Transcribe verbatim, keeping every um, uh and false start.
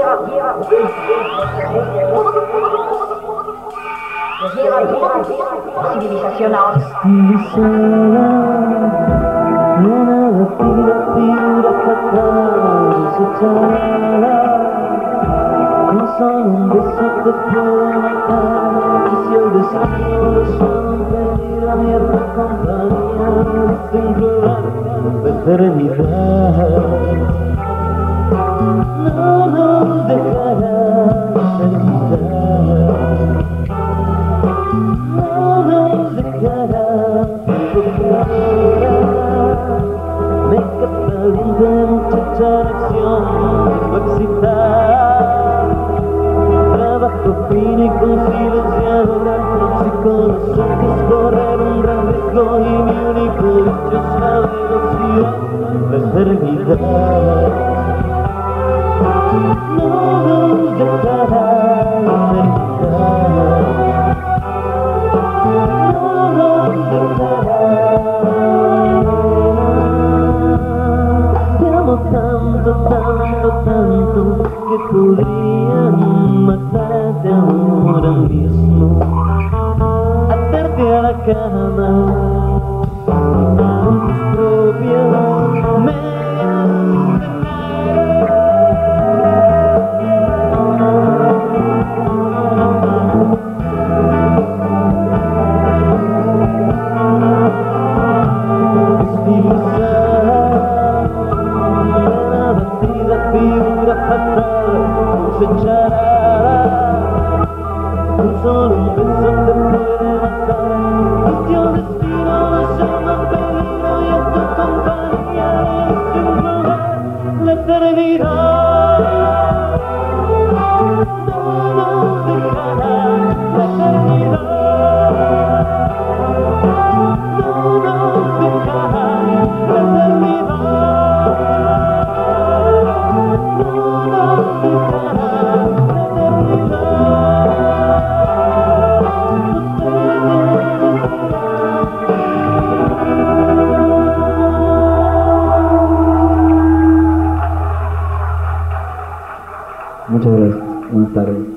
Civilización ahora. Una figura fatal desechada, con solo un beso te puede matar. Y si el destino lo llama pedir a mi compañía sin probar la eternidad, no nos dejará eternidad, no nos dejará. Me caliente muchacha lección de excitar, trabajo fino y con silenciadora, si con los ojos correr un gran riesgo y mi único dicho es la velocidad, la eternidad, no nos dejará la eternidad, no nos dejará. Tanto, tanto, tanto que podrían matarte ahora mismo, atarte a la cama con tus propias medias de figura fatal desechará, con solo un beso te puede matar. Y si el destino lo llama peligro y en tu compañía es sin probar la eternidad, no nos dejará la eternidad, no nos dejará la eternidad. Muchas gracias. Buenas tardes.